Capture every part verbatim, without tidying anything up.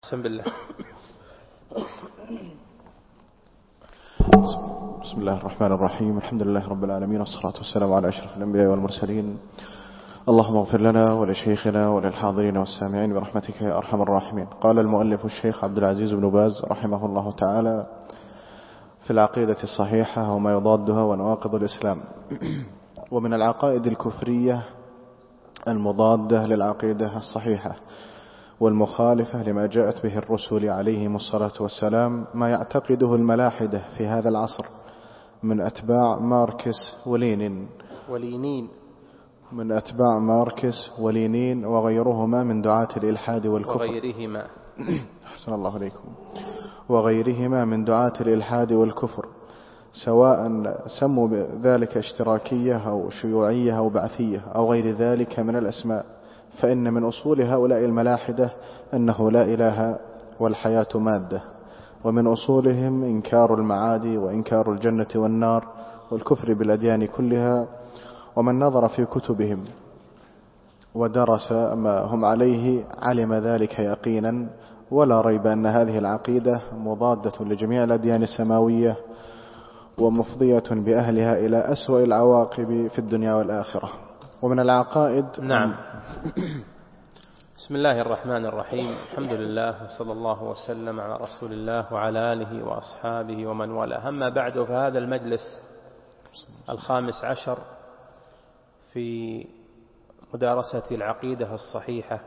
بسم الله. بسم الله الرحمن الرحيم. الحمد لله رب العالمين، والصلاة والسلام على أشرف الأنبياء والمرسلين. اللهم اغفر لنا ولشيخنا وللحاضرين والسامعين برحمتك يا أرحم الراحمين. قال المؤلف الشيخ عبد العزيز بن باز رحمه الله تعالى في العقيدة الصحيحة وما يضادها ونواقض الإسلام: ومن العقائد الكفرية المضادة للعقيدة الصحيحة والمخالفة لما جاءت به الرسل عليهم الصلاة والسلام ما يعتقده الملاحدة في هذا العصر من أتباع ماركس ولينين ولينين من أتباع ماركس ولينين وغيرهما من دعاة الإلحاد والكفر وغيرهما أحسن الله عليكم وغيرهما من دعاة الإلحاد والكفر، سواء سموا ذلك اشتراكية أو شيوعية أو بعثية أو غير ذلك من الأسماء، فإن من أصول هؤلاء الملاحدة أنه لا إله والحياة مادة، ومن أصولهم إنكار المعادي وإنكار الجنة والنار والكفر بالأديان كلها. ومن نظر في كتبهم ودرس ما هم عليه علم ذلك يقينا، ولا ريب أن هذه العقيدة مضادة لجميع الأديان السماوية ومفضية بأهلها إلى أسوأ العواقب في الدنيا والآخرة. ومن العقائد نعم. بسم الله الرحمن الرحيم. الحمد لله وصلى الله وسلم على رسول الله وعلى آله وأصحابه ومن والاه. أما بعد، فهذا المجلس الخامس عشر في مدارسة العقيدة الصحيحة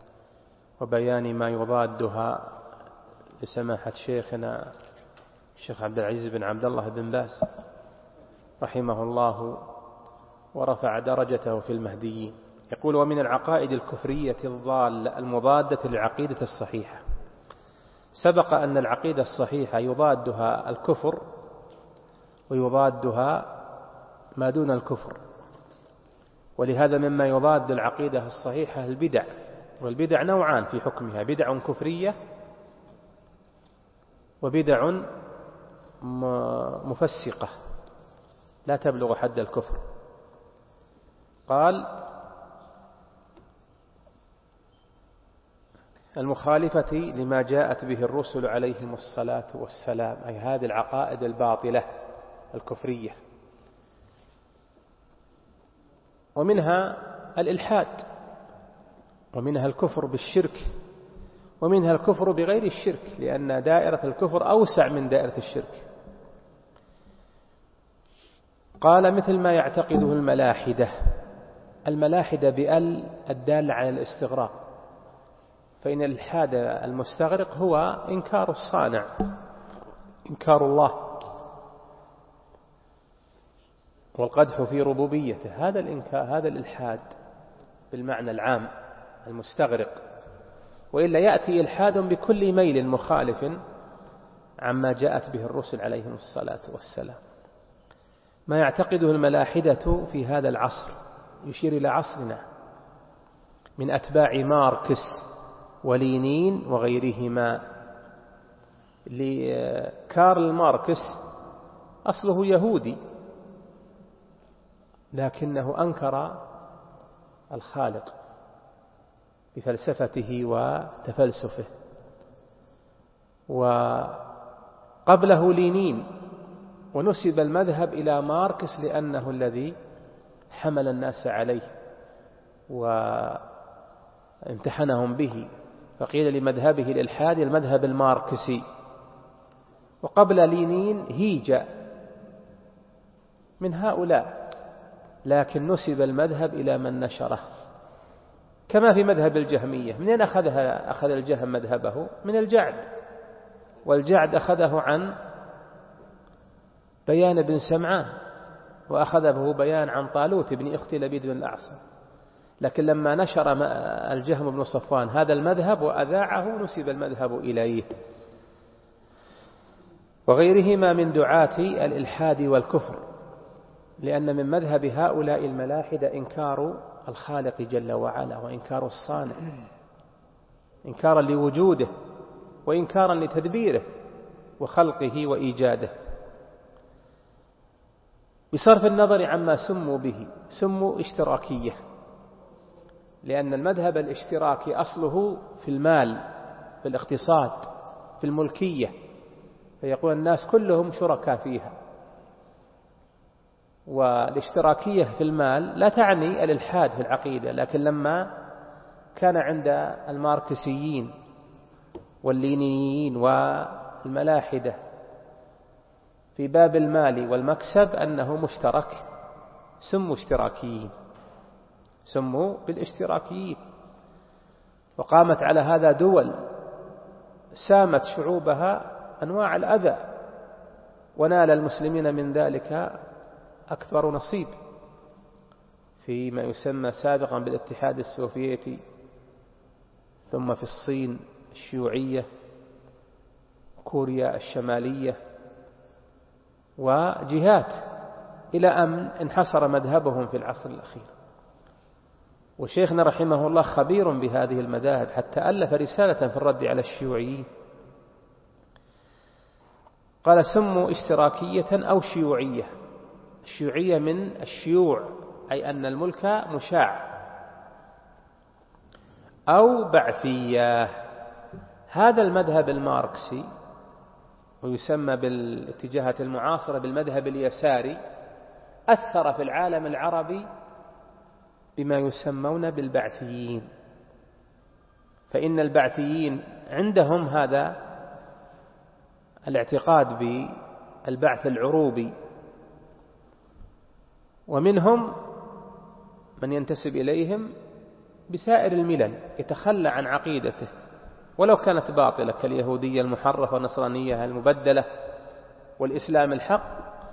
وبيان ما يضادها لسماحة شيخنا الشيخ عبد العزيز بن عبد الله بن باز رحمه الله ورفع درجته في المهديين. يقول: ومن العقائد الكفرية الضالة المضادة للعقيدة الصحيحة. سبق أن العقيدة الصحيحة يضادها الكفر ويضادها ما دون الكفر، ولهذا مما يضاد العقيدة الصحيحة البدع، والبدع نوعان في حكمها: بدع كفرية وبدع مفسقة لا تبلغ حد الكفر. قال: المخالفة لما جاءت به الرسل عليهم الصلاة والسلام، أي هذه العقائد الباطلة الكفرية. ومنها الإلحاد، ومنها الكفر بالشرك، ومنها الكفر بغير الشرك، لأن دائرة الكفر أوسع من دائرة الشرك. قال: مثل ما يعتقده الملاحدة. الملاحدة بأل الدالة على الاستغراق، فإن الإلحاد المستغرق هو إنكار الصانع، إنكار الله والقدح في ربوبيته. هذا الإنكار، هذا الإلحاد بالمعنى العام المستغرق. وإلا يأتي إلحاد بكل ميل مخالف عما جاءت به الرسل عليهم الصلاة والسلام. ما يعتقده الملاحدة في هذا العصر يشير إلى عصرنا من أتباع ماركس ولينين وغيرهما. لكارل ماركس أصله يهودي، لكنه أنكر الخالق بفلسفته وتفلسفه. وقبله لينين، ونسب المذهب إلى ماركس لأنه الذي حمل الناس عليه وامتحنهم به، فقيل لمذهبه الإلحادي المذهب الماركسي. وقبل لينين هيجا من هؤلاء، لكن نسب المذهب إلى من نشره، كما في مذهب الجهمية. منين أخذها أخذ الجهم مذهبه؟ من الجعد، والجعد أخذه عن بيان بن سمعان، وأخذه بيان عن طالوت بن أخت لبيد بن الأعصم. لكن لما نشر الجهم بن صفوان هذا المذهب وأذاعه نسب المذهب إليه. وغيرهما من دعاة الإلحاد والكفر، لأن من مذهب هؤلاء الملاحدة إنكار الخالق جل وعلا، وإنكار الصانع، إنكارا لوجوده وإنكارا لتدبيره وخلقه وإيجاده، بصرف النظر عما سموا به. سموا اشتراكية، لأن المذهب الاشتراكي أصله في المال في الاقتصاد، في الملكية، فيقول الناس كلهم شركاء فيها. والاشتراكية في المال لا تعني الإلحاد في العقيدة، لكن لما كان عند الماركسيين واللينيين والملاحدة في باب المال والمكسب أنه مشترك سموا اشتراكيين، سموا بالاشتراكيين. وقامت على هذا دول سامت شعوبها أنواع الأذى، ونال المسلمين من ذلك أكبر نصيب فيما يسمى سابقا بالاتحاد السوفيتي، ثم في الصين الشيوعية، كوريا الشمالية، وجهات، إلى أن انحصر مذهبهم في العصر الأخير. وشيخنا رحمه الله خبير بهذه المذاهب، حتى ألف رسالة في الرد على الشيوعيين، قال سموا اشتراكية أو شيوعية. الشيوعية من الشيوع، أي أن الملك مشاع، أو بعثية. هذا المذهب الماركسي، ويسمى بالاتجاهات المعاصرة بالمذهب اليساري، أثر في العالم العربي بما يسمون بالبعثيين. فإن البعثيين عندهم هذا الاعتقاد بالبعث العروبي، ومنهم من ينتسب إليهم بسائر الملل، يتخلى عن عقيدته ولو كانت باطلة، كاليهودية المحرفة والنصرانية المبدلة والإسلام الحق،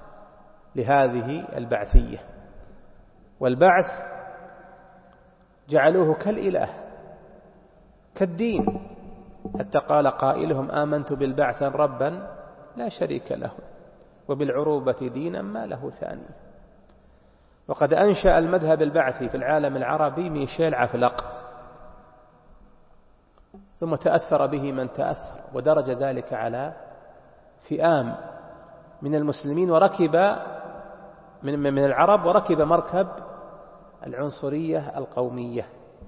لهذه البعثية. والبعث جعلوه كالإله، كالدين، حتى قال قائلهم آمنت بالبعث ربا لا شريك له وبالعروبة دينا ما له ثاني. وقد أنشأ المذهب البعثي في العالم العربي ميشيل عفلق، ثم تأثر به من تأثر، ودرج ذلك على فئام من المسلمين، وركب من من العرب، وركب مركب العنصرية القومية.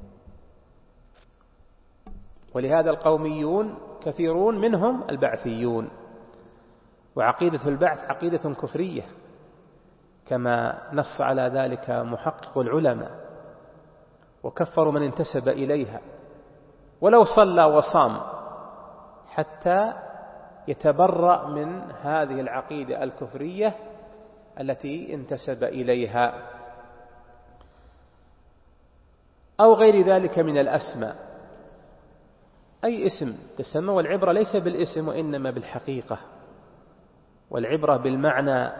ولهذا القوميون كثيرون منهم البعثيون. وعقيدة البعث عقيدة كفرية، كما نص على ذلك محقق العلماء، وكفروا من انتسب إليها ولو صلى وصام، حتى يتبرأ من هذه العقيدة الكفرية التي انتسب إليها، أو غير ذلك من الأسماء. أي اسم تسمى، والعبرة ليس بالاسم وإنما بالحقيقة، والعبرة بالمعنى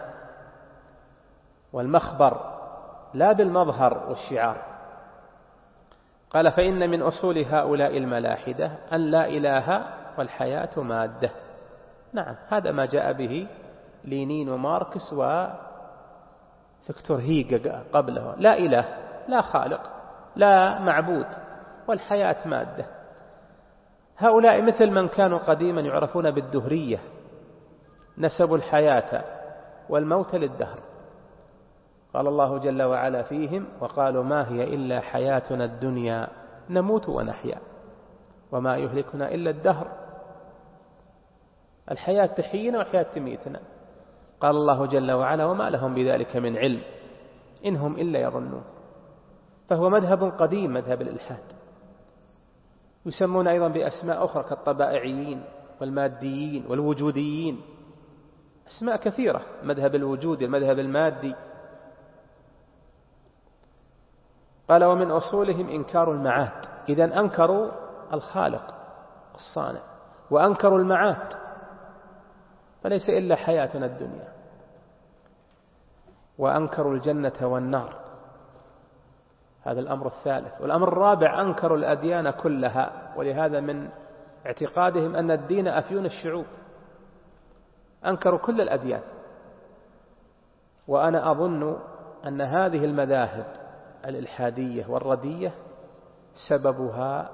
والمخبر لا بالمظهر والشعار. قال فإن من أصول هؤلاء الملاحدة أن لا إله والحياة مادة. نعم، هذا ما جاء به لينين وماركس وفيكتور هيجا قبله، لا إله، لا خالق، لا معبود، والحياة مادة. هؤلاء مثل من كانوا قديما يعرفون بالدهرية، نسبوا الحياة والموت للدهر. قال الله جل وعلا فيهم وقالوا ما هي إلا حياتنا الدنيا نموت ونحيا وما يهلكنا إلا الدهر. الحياة تحيينا والحياة تميتنا. قال الله جل وعلا وما لهم بذلك من علم إنهم إلا يظنون. فهو مذهب قديم، مذهب الإلحاد. يسمون أيضا بأسماء أخرى كالطبائعيين والماديين والوجوديين، أسماء كثيرة. مذهب الوجود، المذهب المادي. قال ومن أصولهم إنكار المعاد. إذن أنكروا الخالق الصانع وأنكروا المعاد، فليس إلا حياتنا الدنيا. وأنكروا الجنة والنار، هذا الأمر الثالث. والأمر الرابع أنكروا الأديان كلها، ولهذا من اعتقادهم أن الدين أفيون الشعوب. أنكروا كل الأديان. وأنا أظن أن هذه المذاهب الإلحادية والردية سببها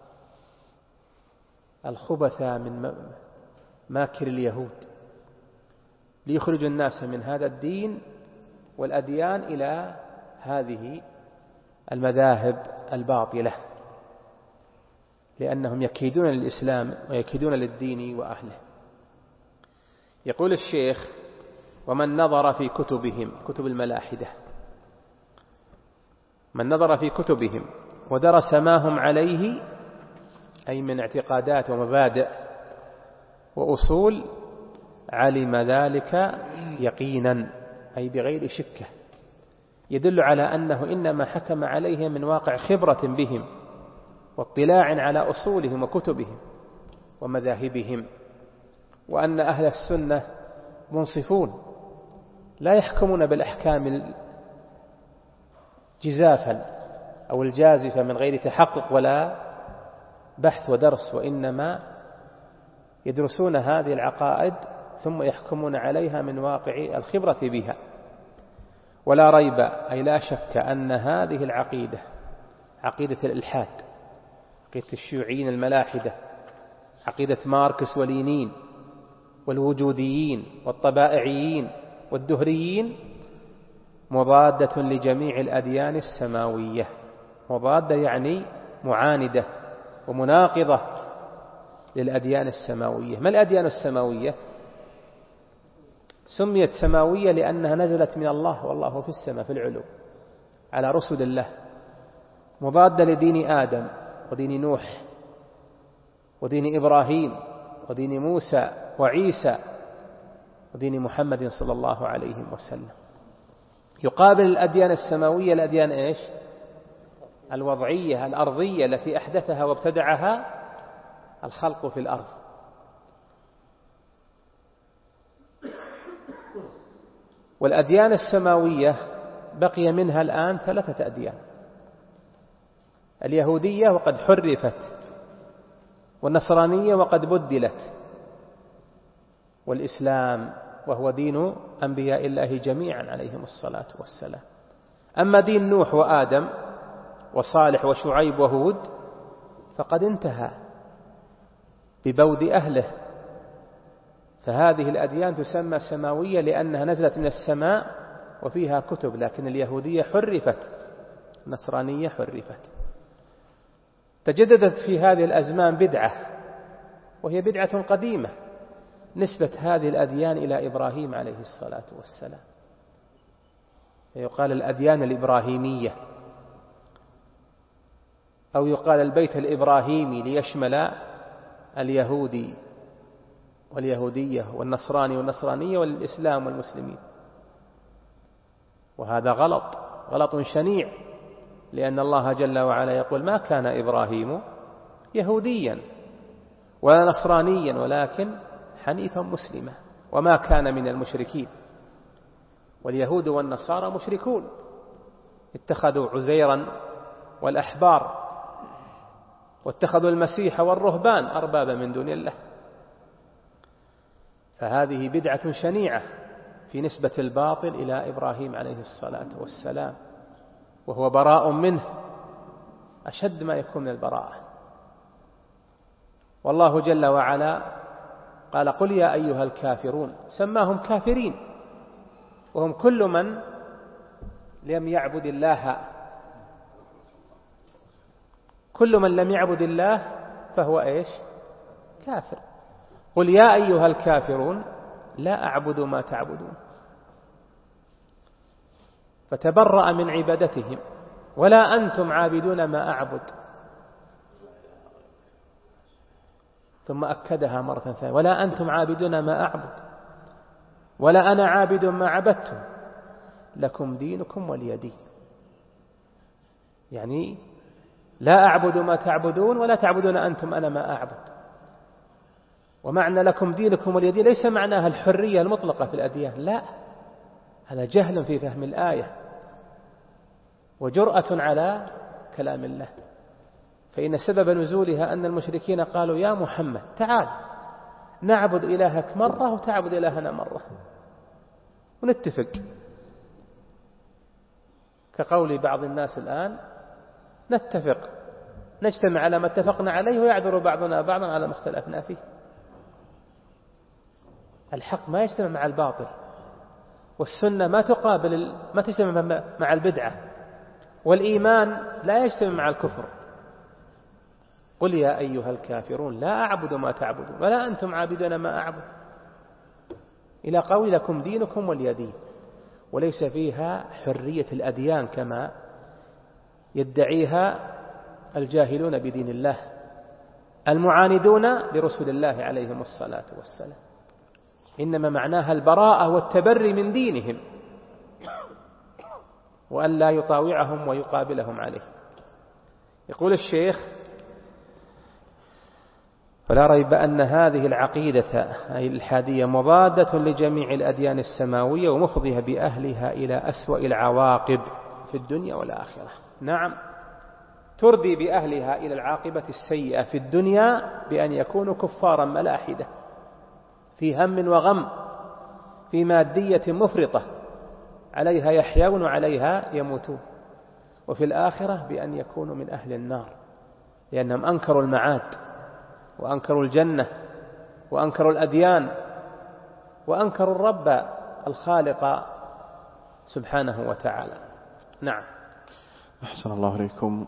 الخبثة من ماكر اليهود ليخرجوا الناس من هذا الدين والأديان إلى هذه المذاهب الباطلة. لأنهم يكيدون للإسلام ويكيدون للدين وأهله. يقول الشيخ: ومن نظر في كتبهم، كتب الملاحدة، من نظر في كتبهم ودرس ما هم عليه أي من اعتقادات ومبادئ وأصول، علم ذلك يقينا أي بغير شكة، يدل على أنه إنما حكم عليهم من واقع خبرة بهم واطلاع على أصولهم وكتبهم ومذاهبهم، وأن أهل السنة منصفون لا يحكمون بالأحكام جزافا أو الجازفة من غير تحقق ولا بحث ودرس، وإنما يدرسون هذه العقائد ثم يحكمون عليها من واقع الخبرة بها. ولا ريب أي لا شك أن هذه العقيدة، عقيدة الإلحاد، عقيدة الشيوعيين الملاحدة، عقيدة ماركس ولينين والوجوديين والطبائعيين والدهريين، مضادة لجميع الأديان السماوية. مضادة يعني معاندة ومناقضة للأديان السماوية. ما الأديان السماوية؟ سميت سماوية لأنها نزلت من الله والله في السماء في العلو على رسل الله، مضادة لدين آدم ودين نوح ودين إبراهيم ودين موسى وعيسى ودين محمد صلى الله عليه وسلم. يقابل الأديان السماوية الأديان إيش؟ الوضعية الأرضية التي أحدثها وابتدعها الخلق في الأرض. والأديان السماوية بقي منها الآن ثلاثة أديان: اليهودية وقد حرفت، والنصرانية وقد بدلت، والإسلام وهو دين أنبياء الله جميعا عليهم الصلاة والسلام. أما دين نوح وآدم وصالح وشعيب وهود فقد انتهى ببود أهله، فهذه الأديان تسمى سماوية لأنها نزلت من السماء وفيها كتب، لكن اليهودية حرفت، النصرانية حرفت. تجددت في هذه الأزمان بدعة، وهي بدعة قديمة، نسبة هذه الأديان إلى إبراهيم عليه الصلاة والسلام، يقال الأديان الإبراهيمية، أو يقال البيت الإبراهيمي ليشمل اليهودي واليهودية والنصراني والنصرانية والإسلام والمسلمين. وهذا غلط، غلط شنيع، لأن الله جل وعلا يقول: ما كان إبراهيم يهوديا ولا نصرانيا ولكن حنيفا مسلما وما كان من المشركين. واليهود والنصارى مشركون، اتخذوا عزيرا والأحبار واتخذوا المسيح والرهبان أربابا من دون الله. فهذه بدعة شنيعة في نسبة الباطل إلى إبراهيم عليه الصلاة والسلام، وهو براء منه أشد ما يكون من البراءة. والله جل وعلا قال: قل يا أيها الكافرون، سماهم كافرين، وهم كل من لم يعبد الله، كل من لم يعبد الله فهو إيش؟ كافر. قل يا أيها الكافرون لا أعبد ما تعبدون، فتبرأ من عبادتهم. ولا أنتم عابدون ما أعبد، ثم أكدها مرة ثانية: ولا أنتم عابدون ما أعبد ولا أنا عابد ما عبدتم لكم دينكم ولي دين. يعني لا أعبد ما تعبدون ولا تعبدون أنتم أنا ما أعبد. ومعنى لكم دينكم ولي دين ليس معناها الحرية المطلقة في الأديان، لا، هذا جهل في فهم الآية وجرأة على كلام الله. فإن سبب نزولها أن المشركين قالوا: يا محمد تعال نعبد إلهك مرة وتعبد إلهنا مرة ونتفق، كقول بعض الناس الآن: نتفق نجتمع على ما اتفقنا عليه ويعذر بعضنا بعضا على ما اختلفنا فيه. الحق ما يجتمع مع الباطل، والسنة ما تقابل ما تجتمع مع البدعة، والإيمان لا يجتمع مع الكفر. قل يا أيها الكافرون لا أعبد ما تعبدون ولا أنتم عابدون ما أعبد، إلى قول لكم دينكم ولي دين. وليس فيها حرية الأديان كما يدعيها الجاهلون بدين الله المعاندون لرسل الله عليهم الصلاة والسلام، إنما معناها البراءة والتبري من دينهم، وأن لا يطاوعهم ويقابلهم عليه. يقول الشيخ: فلا ريب أن هذه العقيدة أي الإلحادية مضادة لجميع الأديان السماوية ومفضية بأهلها إلى أسوأ العواقب في الدنيا والآخرة. نعم، تردي بأهلها إلى العاقبة السيئة في الدنيا بأن يكونوا كفارا ملاحدة في هم وغم، في مادية مفرطة عليها يحيون وعليها يموتون، وفي الآخرة بأن يكونوا من أهل النار لأنهم أنكروا المعاد وأنكروا الجنة وأنكروا الأديان وأنكروا الرب الخالق سبحانه وتعالى. نعم. أحسن الله إليكم.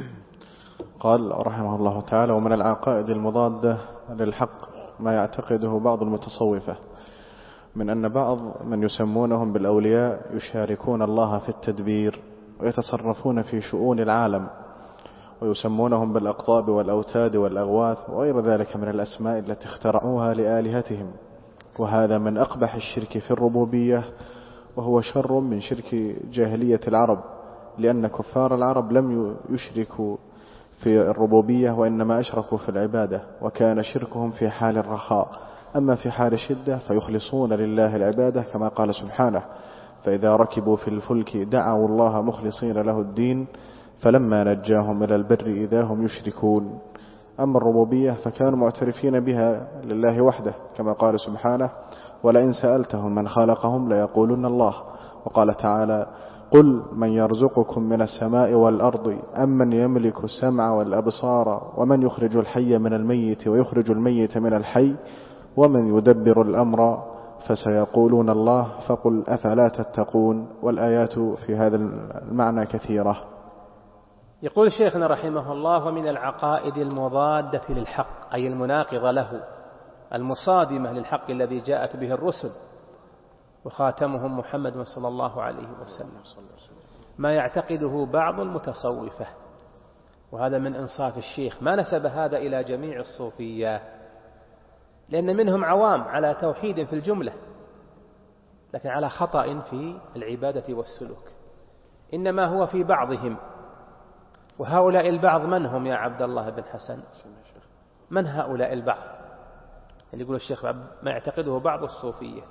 قال رحمه الله تعالى: ومن العقائد المضادة للحق ما يعتقده بعض المتصوفة من أن بعض من يسمونهم بالأولياء يشاركون الله في التدبير ويتصرفون في شؤون العالم، ويسمونهم بالأقطاب والأوتاد والأغواث وغير ذلك من الأسماء التي اخترعوها لآلهتهم، وهذا من أقبح الشرك في الربوبية، وهو شر من شرك جاهلية العرب، لأن كفار العرب لم يشركوا في الربوبية وإنما أشركوا في العبادة، وكان شركهم في حال الرخاء، أما في حال الشدة فيخلصون لله العبادة كما قال سبحانه: فإذا ركبوا في الفلك دعوا الله مخلصين له الدين فلما نجاهم إلى البر إذا هم يشركون. أما الربوبية فكانوا معترفين بها لله وحده كما قال سبحانه: ولئن سألتهم من خلقهم ليقولن الله. وقال تعالى: قل من يرزقكم من السماء والأرض أم من يملك السمع والأبصار ومن يخرج الحي من الميت ويخرج الميت من الحي ومن يدبر الأمر فسيقولون الله فقل أفلا تتقون. والآيات في هذا المعنى كثيرة. يقول شيخنا رحمه الله: ومن العقائد المضادة للحق أي المناقضة له، المصادمة للحق الذي جاءت به الرسل وخاتمهم محمد صلى الله عليه وسلم، ما يعتقده بعض المتصوفة، وهذا من إنصاف الشيخ، ما نسب هذا إلى جميع الصوفية، لأن منهم عوام على توحيد في الجملة لكن على خطأ في العبادة والسلوك، إنما هو في بعضهم. وهؤلاء البعض من هم يا عبد الله بن حسن؟ من هؤلاء البعض اللي يقول الشيخ ما يعتقده بعض الصوفية؟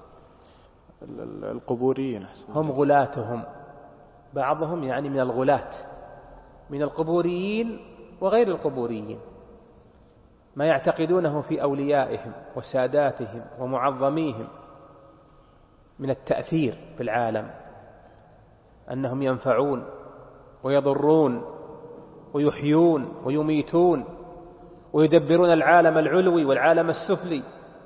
القبوريين هم غلاتهم، بعضهم يعني من الغلات، من القبوريين وغير القبوريين، ما يعتقدونه في أوليائهم وساداتهم ومعظميهم من التأثير في العالم، أنهم ينفعون ويضرون ويحيون ويميتون ويدبرون العالم العلوي والعالم السفلي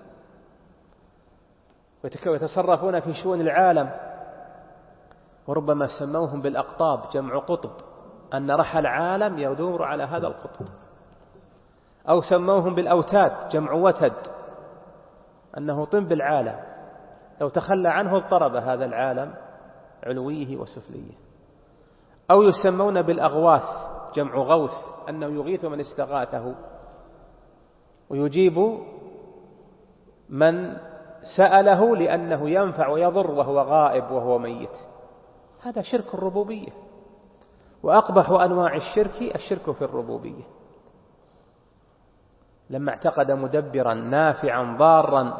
ويتصرفون في شؤون العالم. وربما سموهم بالأقطاب، جمع قطب، أن رحى العالم يدور على هذا القطب، أو سموهم بالأوتاد، جمع وتد، أنه طنب العالم لو تخلى عنه اضطرب هذا العالم علويه وسفليه. أو يسمون بالأغواث، جمع غوث، أنه يغيث من استغاثه ويجيب من سأله لأنه ينفع ويضر وهو غائب وهو ميت. هذا شرك الربوبية، وأقبح أنواع الشرك الشرك في الربوبية، لما اعتقد مدبرا نافعا ضارا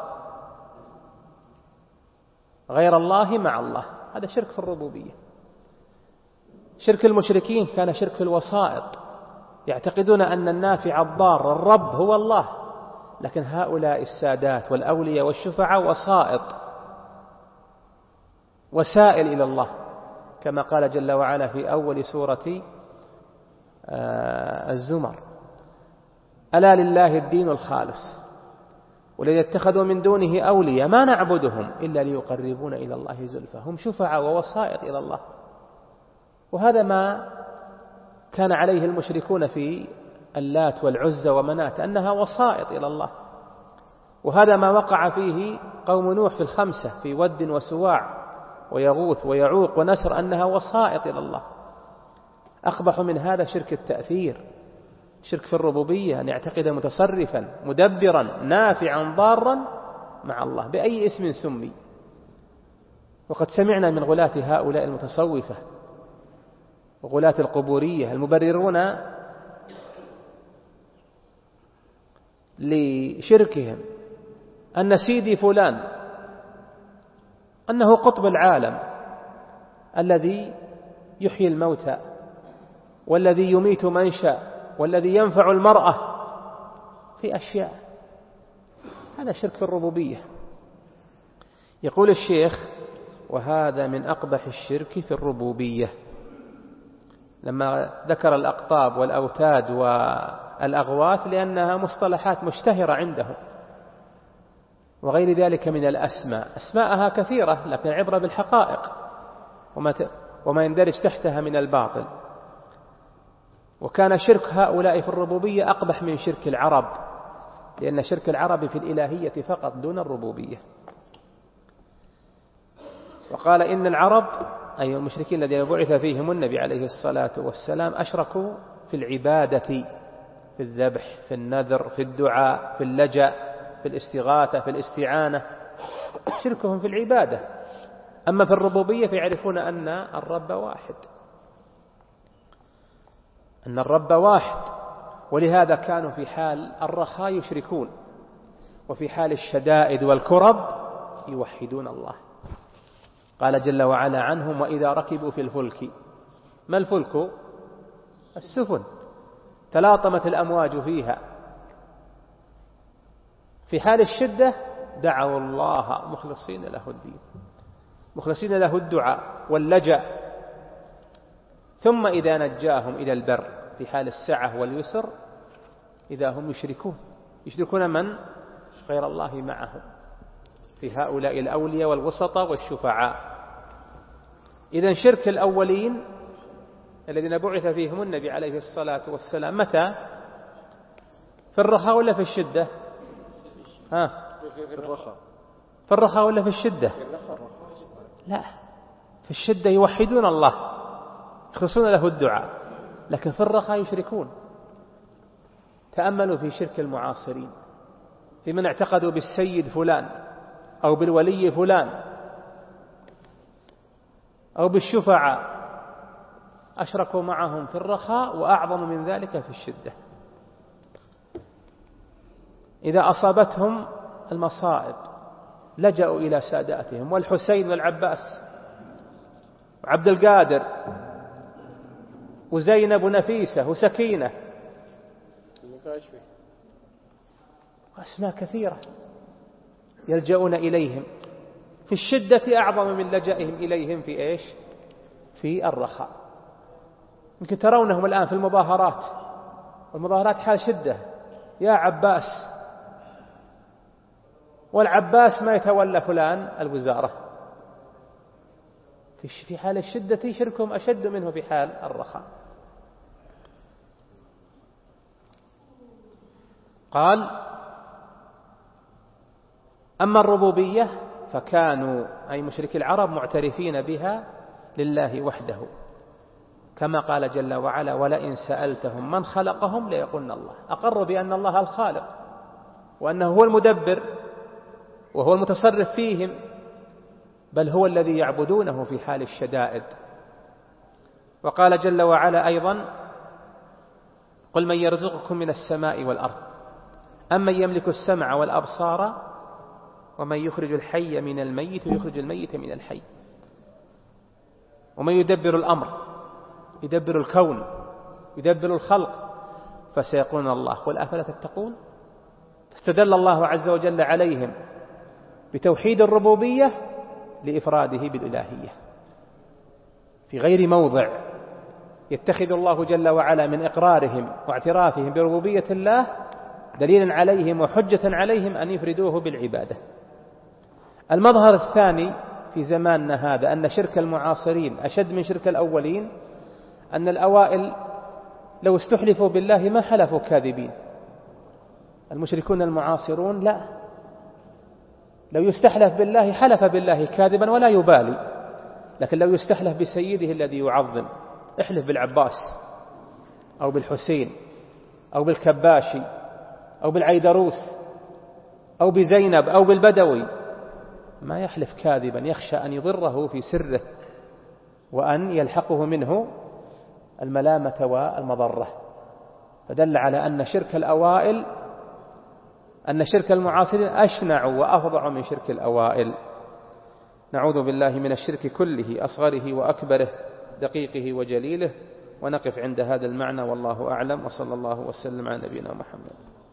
غير الله مع الله، هذا شرك في الربوبية. شرك المشركين كان شرك في الوسائط، يعتقدون أن النافع الضار الرب هو الله، لكن هؤلاء السادات والأولياء والشفعاء وسائط، وسائل إلى الله، كما قال جل وعلا في أول سورة الزمر: ألا لله الدين الخالص والذين اتخذوا من دونه أولياء ما نعبدهم إلا ليقربون إلى الله زلفى، هم شفعاء ووسائط إلى الله. وهذا ما كان عليه المشركون في اللات والعزى ومنات أنها وسائط إلى الله، وهذا ما وقع فيه قوم نوح في الخمسة في ود وسواع ويغوث ويعوق ونسر، أنها وسائط إلى الله. أقبح من هذا شرك التأثير، شرك في الربوبية، أن يعتقد متصرفا مدبرا نافعا ضارا مع الله بأي اسم سمي. وقد سمعنا من غلاة هؤلاء المتصوفة وغلاة القبورية المبررون لشركهم أن سيدي فلان أنه قطب العالم الذي يحيي الموتى والذي يميت من شاء والذي ينفع المرأة في أشياء. هذا شرك في الربوبية. يقول الشيخ: وهذا من أقبح الشرك في الربوبية. لما ذكر الأقطاب والأوتاد والأغواث لأنها مصطلحات مشتهرة عندهم، وغير ذلك من الأسماء، أسماءها كثيرة لكن العبرة بالحقائق وما, وما يندرج تحتها من الباطل. وكان شرك هؤلاء في الربوبية أقبح من شرك العرب، لأن شرك العرب في الإلهية فقط دون الربوبية. وقال إن العرب أي المشركين الذين بعث فيهم النبي عليه الصلاة والسلام أشركوا في العبادة، في الذبح، في النذر، في الدعاء، في اللجأ، في الاستغاثة، في الاستعانة، شركهم في العبادة. أما في الربوبية فيعرفون أن الرب واحد، أن الرب واحد، ولهذا كانوا في حال الرخاء يشركون، وفي حال الشدائد والكرب يوحدون الله. قال جل وعلا عنهم: وإذا ركبوا في الفلك. ما الفلك؟ السفن، تلاطمت الأمواج فيها. في حال الشدة دعوا الله مخلصين له الدين، مخلصين له الدعاء واللجأ. ثم إذا نجاهم إلى البر في حال السعة واليسر إذا هم يشركون، يشركون من؟ غير الله معهم، في هؤلاء الأولياء والوسطاء والشفعاء. إذن شرك الأولين الذين بعث فيهم النبي عليه الصلاة والسلام متى؟ في الرخاء ولا في الشدة؟ ها؟ في الرخاء. في الرخاء ولا في الشدة؟ لا، في الشدة يوحدون الله، يخلصون له الدعاء، لكن في الرخاء يشركون. تأملوا في شرك المعاصرين، في من اعتقدوا بالسيد فلان أو بالولي فلان أو بالشفعاء، أشركوا معهم في الرخاء وأعظم من ذلك في الشدة. إذا أصابتهم المصائب لجأوا إلى ساداتهم، والحسين والعباس وعبد القادر وزينب ونفيسة وسكينة وأسماء كثيرة يلجؤون إليهم في الشدة أعظم من لجأهم إليهم في إيش؟ في الرخاء. يمكن ترونهم الآن في المظاهرات، والمظاهرات حال شدة، يا عباس، والعباس ما يتولى فلان الوزارة. في حال الشدة شركهم أشد منه في حال الرخاء. قال: أما الربوبية فكانوا أي مشركي العرب معترفين بها لله وحده، كما قال جل وعلا: ولئن سألتهم من خلقهم ليقولن الله. أقروا بأن الله الخالق، وأنه هو المدبر وهو المتصرف فيهم، بل هو الذي يعبدونه في حال الشدائد. وقال جل وعلا أيضا: قل من يرزقكم من السماء والأرض أمن يملك السمع والأبصار ومن يخرج الحي من الميت ويخرج الميت من الحي ومن يدبر الأمر، يدبر الكون، يدبر الخلق، فسيقولون الله. قل أفلا تتقون. فاستدل الله عز وجل عليهم بتوحيد الربوبية لإفراده بالإلهية في غير موضع يتخذ الله جل وعلا من إقرارهم واعترافهم بربوبية الله دليلا عليهم وحجة عليهم أن يفردوه بالعبادة. المظهر الثاني في زماننا هذا أن شرك المعاصرين أشد من شرك الأولين، أن الأوائل لو استحلفوا بالله ما حلفوا كاذبين. المشركون المعاصرون لا، لو يستحلف بالله حلف بالله كاذبا ولا يبالي، لكن لو يستحلف بسيده الذي يعظم، احلف بالعباس أو بالحسين أو بالكباشي أو بالعيدروس أو بزينب أو بالبدوي، ما يحلف كاذبا يخشى أن يضره في سره وأن يلحقه منه الملامة والمضرة. فدل على أن شرك الأوائل أن شرك المعاصرين أشنع وأفظع من شرك الأوائل. نعوذ بالله من الشرك كله، أصغره وأكبره، دقيقه وجليله. ونقف عند هذا المعنى والله أعلم، وصلى الله وسلم على نبينا محمد.